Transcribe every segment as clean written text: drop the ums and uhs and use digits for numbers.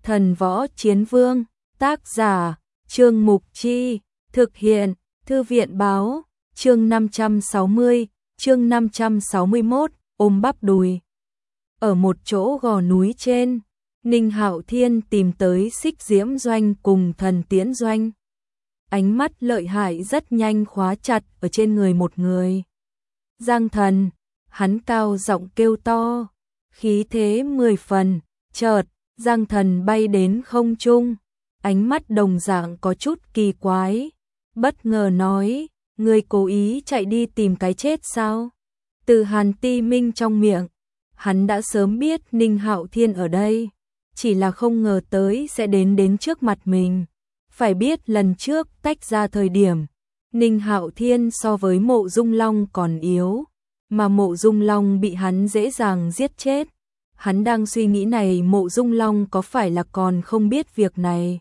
Thần Võ Chiến Vương, tác giả, Trương Mục Chi, thực hiện, Thư viện Báo, chương 560, chương 561, ôm bắp đùi. Ở một chỗ gò núi trên, Ninh Hạo Thiên tìm tới Xích Diễm Doanh cùng Thần Tiễn Doanh. Ánh mắt lợi hại rất nhanh khóa chặt ở trên người một người. Giang Thần, hắn cao giọng kêu to, khí thế 10 phần, chợt, Giang Thần bay đến không trung, ánh mắt đồng dạng có chút kỳ quái, bất ngờ nói, ngươi cố ý chạy đi tìm cái chết sao? Từ Hàn Ti Minh trong miệng, hắn đã sớm biết Ninh Hạo Thiên ở đây, chỉ là không ngờ tới sẽ đến trước mặt mình. Phải biết lần trước tách ra thời điểm, Ninh Hạo Thiên so với Mộ Dung Long còn yếu, mà Mộ Dung Long bị hắn dễ dàng giết chết. Hắn đang suy nghĩ này, Mộ Dung Long có phải là còn không biết việc này?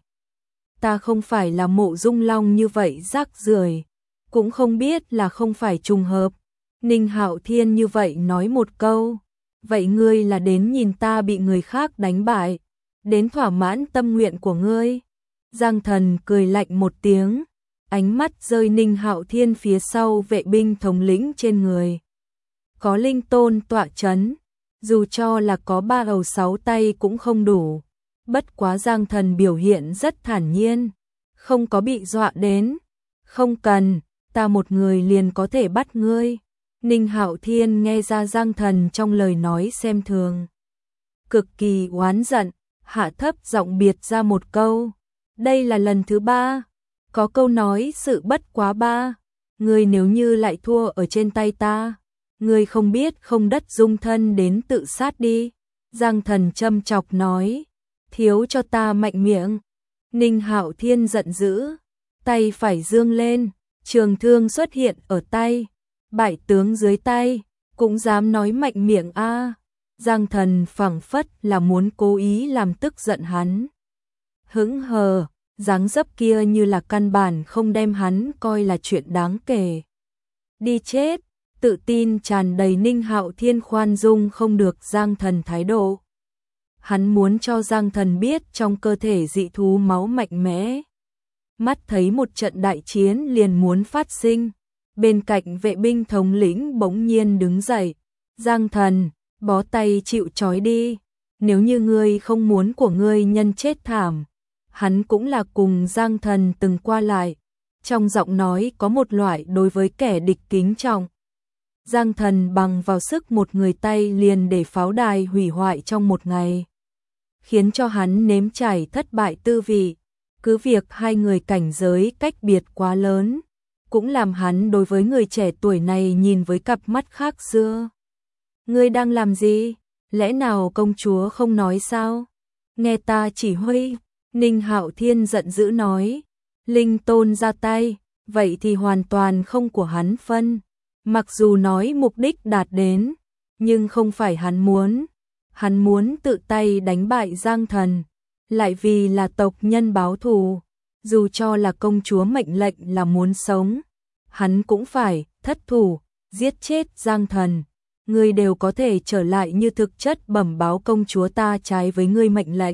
Ta không phải là Mộ Dung Long như vậy rác rưởi, cũng không biết là không phải trùng hợp. Ninh Hạo Thiên như vậy nói một câu, vậy ngươi là đến nhìn ta bị người khác đánh bại, đến thỏa mãn tâm nguyện của ngươi. Giang Thần cười lạnh một tiếng, ánh mắt rơi Ninh Hạo Thiên phía sau vệ binh thống lĩnh trên người. Có linh tôn tọa chấn, dù cho là có 3 đầu 6 tay cũng không đủ. Bất quá Giang Thần biểu hiện rất thản nhiên, không có bị dọa đến. Không cần, ta một người liền có thể bắt ngươi. Ninh Hạo Thiên nghe ra Giang Thần trong lời nói xem thường, cực kỳ oán giận, hạ thấp giọng biệt ra một câu. Đây là lần thứ 3, có câu nói sự bất quá 3, ngươi nếu như lại thua ở trên tay ta, ngươi không biết không đất dung thân đến tự sát đi. Giang Thần châm chọc nói, thiếu cho ta mạnh miệng. Ninh Hạo Thiên giận dữ, tay phải giương lên, trường thương xuất hiện ở tay, bại tướng dưới tay, cũng dám nói mạnh miệng a. Giang Thần phảng phất là muốn cố ý làm tức giận hắn. Hững hờ, dáng dấp kia như là căn bản không đem hắn coi là chuyện đáng kể. Đi chết, tự tin tràn đầy Ninh Hạo Thiên khoan dung không được Giang Thần thái độ. Hắn muốn cho Giang Thần biết trong cơ thể dị thú máu mạnh mẽ. Mắt thấy một trận đại chiến liền muốn phát sinh, bên cạnh vệ binh thống lĩnh bỗng nhiên đứng dậy. Giang Thần, bó tay chịu trói đi, nếu như ngươi không muốn của ngươi nhân chết thảm. Hắn cũng là cùng Giang Thần từng qua lại, trong giọng nói có một loại đối với kẻ địch kính trọng. Giang Thần bằng vào sức một người tay liền để pháo đài hủy hoại trong một ngày, khiến cho hắn nếm trải thất bại tư vị. Cứ việc hai người cảnh giới cách biệt quá lớn, cũng làm hắn đối với người trẻ tuổi này nhìn với cặp mắt khác xưa. Ngươi đang làm gì? Lẽ nào công chúa không nói sao? Nghe ta chỉ huy. Ninh Hạo Thiên giận dữ nói, linh tôn ra tay, vậy thì hoàn toàn không của hắn phân. Mặc dù nói mục đích đạt đến, nhưng không phải hắn muốn tự tay đánh bại Giang Thần, lại vì là tộc nhân báo thù. Dù cho là công chúa mệnh lệnh là muốn sống, hắn cũng phải thất thủ, giết chết Giang Thần. Ngươi đều có thể trở lại như thực chất bẩm báo công chúa ta trái với ngươi mệnh lệnh.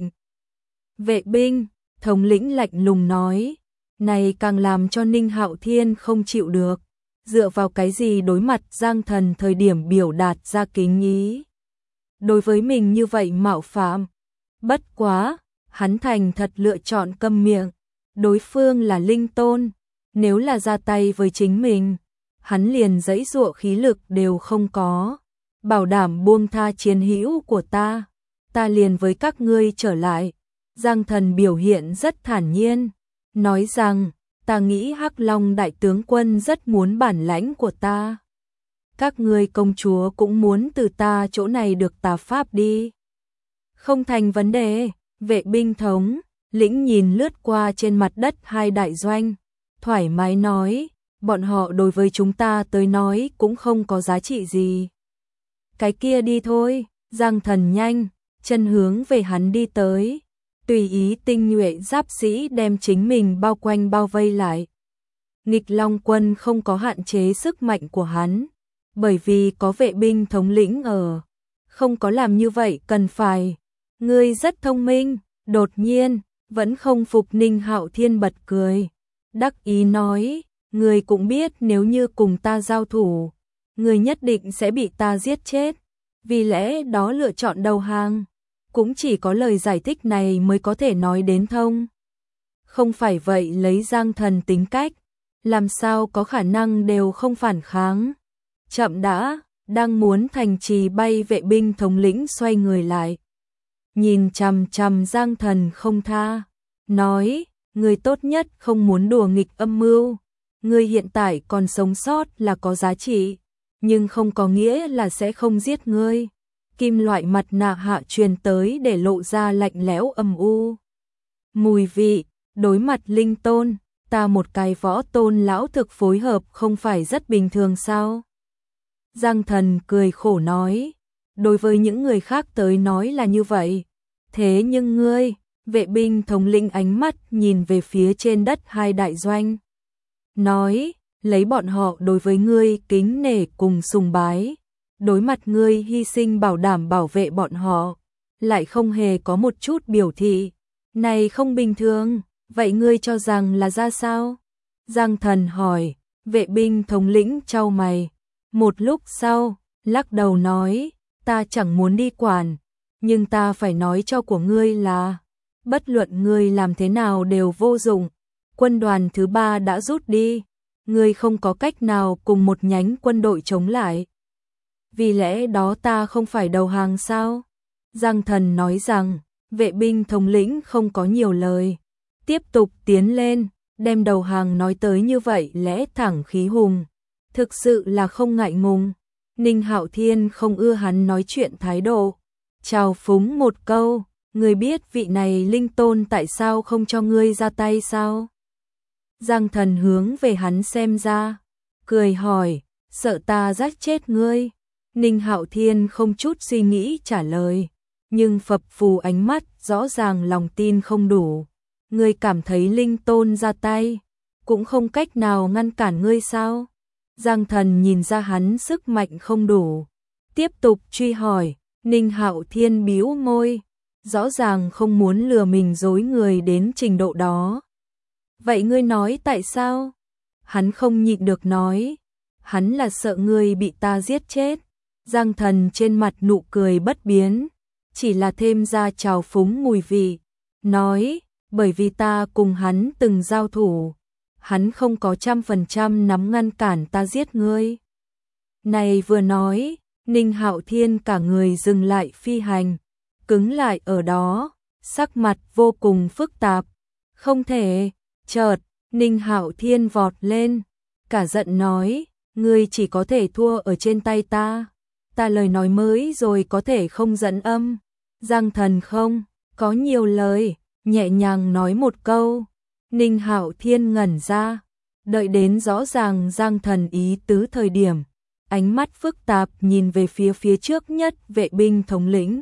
Vệ binh, thống lĩnh lạnh lùng nói, này càng làm cho Ninh Hạo Thiên không chịu được, dựa vào cái gì đối mặt Giang Thần thời điểm biểu đạt ra kính ý. Đối với mình như vậy mạo phạm, bất quá, hắn thành thật lựa chọn câm miệng, đối phương là linh tôn, nếu là ra tay với chính mình, hắn liền giãy giụa khí lực đều không có, bảo đảm buông tha chiến hữu của ta liền với các ngươi trở lại. Giang Thần biểu hiện rất thản nhiên, nói rằng, ta nghĩ Hắc Long đại tướng quân rất muốn bản lãnh của ta. Các ngươi công chúa cũng muốn từ ta chỗ này được tà pháp đi. Không thành vấn đề, vệ binh thống lĩnh nhìn lướt qua trên mặt đất hai đại doanh, thoải mái nói, bọn họ đối với chúng ta tới nói cũng không có giá trị gì. Cái kia đi thôi. Giang Thần nhanh chân hướng về hắn đi tới, tùy ý tinh nhuệ giáp sĩ đem chính mình bao quanh bao vây lại. Nghịch Long quân không có hạn chế sức mạnh của hắn, bởi vì có vệ binh thống lĩnh ở, không có làm như vậy cần phải. Ngươi rất thông minh, Đột nhiên, vẫn không phục Ninh Hạo Thiên bật cười. Đắc ý nói, ngươi cũng biết nếu như cùng ta giao thủ, ngươi nhất định sẽ bị ta giết chết. Vì lẽ đó lựa chọn đầu hàng. Cũng chỉ có lời giải thích này mới có thể nói đến thông. Không phải vậy lấy Giang Thần tính cách, làm sao có khả năng đều không phản kháng. Chậm đã, đang muốn thành trì bay vệ binh thống lĩnh xoay người lại. Nhìn chằm chằm Giang Thần không tha, nói, người tốt nhất không muốn đùa nghịch âm mưu. Người hiện tại còn sống sót là có giá trị, nhưng không có nghĩa là sẽ không giết ngươi. Kim loại mặt nạ hạ truyền tới để lộ ra lạnh lẽo âm u. Mùi vị, đối mặt linh tôn, ta một cái võ tôn lão thực phối hợp không phải rất bình thường sao? Giang Thần cười khổ nói, đối với những người khác tới nói là như vậy. Thế nhưng ngươi, vệ binh thống lĩnh ánh mắt nhìn về phía trên đất hai đại doanh. Nói, lấy bọn họ đối với ngươi kính nể cùng sùng bái. Đối mặt ngươi hy sinh bảo đảm bảo vệ bọn họ, lại không hề có một chút biểu thị. Này không bình thường, vậy ngươi cho rằng là ra sao? Giang Thần hỏi, vệ binh thống lĩnh chau mày. Một lúc sau, lắc đầu nói, ta chẳng muốn đi quản, nhưng ta phải nói cho của ngươi là, bất luận ngươi làm thế nào đều vô dụng. Quân đoàn thứ 3 đã rút đi, ngươi không có cách nào cùng một nhánh quân đội chống lại. Vì lẽ đó ta không phải đầu hàng sao? Giang Thần nói rằng, vệ binh thống lĩnh không có nhiều lời. Tiếp tục tiến lên, đem đầu hàng nói tới như vậy lẽ thẳng khí hùng. Thực sự là không ngại ngùng. Ninh Hạo Thiên không ưa hắn nói chuyện thái độ. Chào phúng một câu, ngươi biết vị này linh tôn tại sao không cho ngươi ra tay sao? Giang Thần hướng về hắn xem ra, cười hỏi, sợ ta giết chết ngươi? Ninh Hạo Thiên không chút suy nghĩ trả lời, nhưng phập phù ánh mắt rõ ràng lòng tin không đủ. Ngươi cảm thấy linh tôn ra tay, cũng không cách nào ngăn cản ngươi sao? Giang Thần nhìn ra hắn sức mạnh không đủ, tiếp tục truy hỏi. Ninh Hạo Thiên bĩu môi, rõ ràng không muốn lừa mình dối người đến trình độ đó. Vậy ngươi nói tại sao? Hắn không nhịn được nói, hắn là sợ ngươi bị ta giết chết. Giang Thần trên mặt nụ cười bất biến, chỉ là thêm ra trào phúng mùi vị, nói, bởi vì ta cùng hắn từng giao thủ, hắn không có 100% nắm ngăn cản ta giết ngươi. Này vừa nói, Ninh Hạo Thiên cả người dừng lại phi hành, cứng lại ở đó, sắc mặt vô cùng phức tạp. Không thể, chợt, Ninh Hạo Thiên vọt lên, cả giận nói, ngươi chỉ có thể thua ở trên tay ta. Ta lời nói mới rồi có thể không dẫn âm. Giang Thần không có nhiều lời, nhẹ nhàng nói một câu. Ninh Hạo Thiên ngẩn ra, đợi đến rõ ràng Giang Thần ý tứ thời điểm, ánh mắt phức tạp nhìn về phía trước nhất vệ binh thống lĩnh.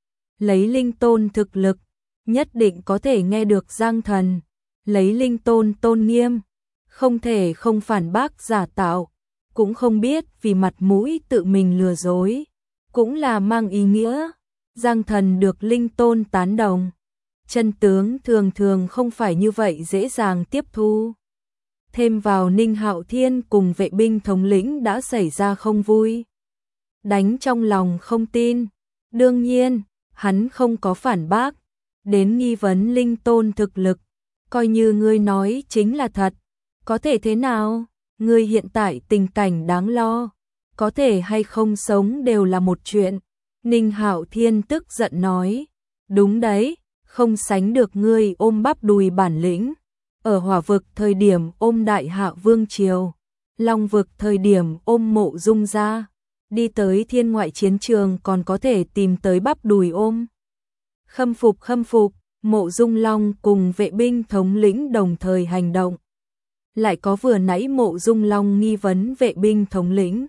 Lấy linh tôn thực lực, nhất định có thể nghe được Giang Thần. Lấy linh tôn tôn nghiêm, không thể không phản bác giả tạo. Cũng không biết vì mặt mũi tự mình lừa dối, cũng là mang ý nghĩa. Giang Thần được linh tôn tán đồng. Chân tướng thường thường không phải như vậy dễ dàng tiếp thu. Thêm vào Ninh Hạo Thiên cùng vệ binh thống lĩnh đã xảy ra không vui. Đánh trong lòng không tin. Đương nhiên, hắn không có phản bác. Đến nghi vấn linh tôn thực lực. Coi như ngươi nói chính là thật. Có thể thế nào? Ngươi hiện tại tình cảnh đáng lo. Có thể hay không sống đều là một chuyện. Ninh Hạo Thiên tức giận nói. Đúng đấy, không sánh được ngươi ôm bắp đùi bản lĩnh. Ở Hỏa vực thời điểm ôm Đại Hạ Vương Triều, Long vực thời điểm ôm Mộ Dung gia, đi tới thiên ngoại chiến trường còn có thể tìm tới bắp đùi ôm. Khâm phục, Mộ Dung Long cùng vệ binh thống lĩnh đồng thời hành động. Lại có vừa nãy Mộ Dung Long nghi vấn vệ binh thống lĩnh.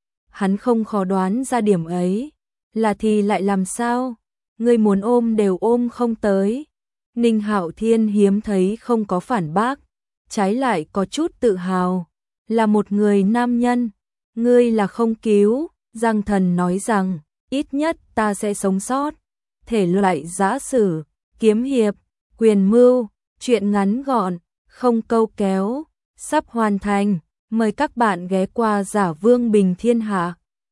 Hắn không khó đoán ra điểm ấy, là thì lại làm sao? Ngươi muốn ôm đều ôm không tới. Ninh Hạo Thiên hiếm thấy không có phản bác, trái lại có chút tự hào, là một người nam nhân. Ngươi là không cứu, Giang Thần nói rằng, ít nhất ta sẽ sống sót. Thể loại giã sử, kiếm hiệp, quyền mưu, truyện ngắn gọn, không câu kéo, sắp hoàn thành. Mời các bạn ghé qua Giả Vương Bình Thiên Hạ.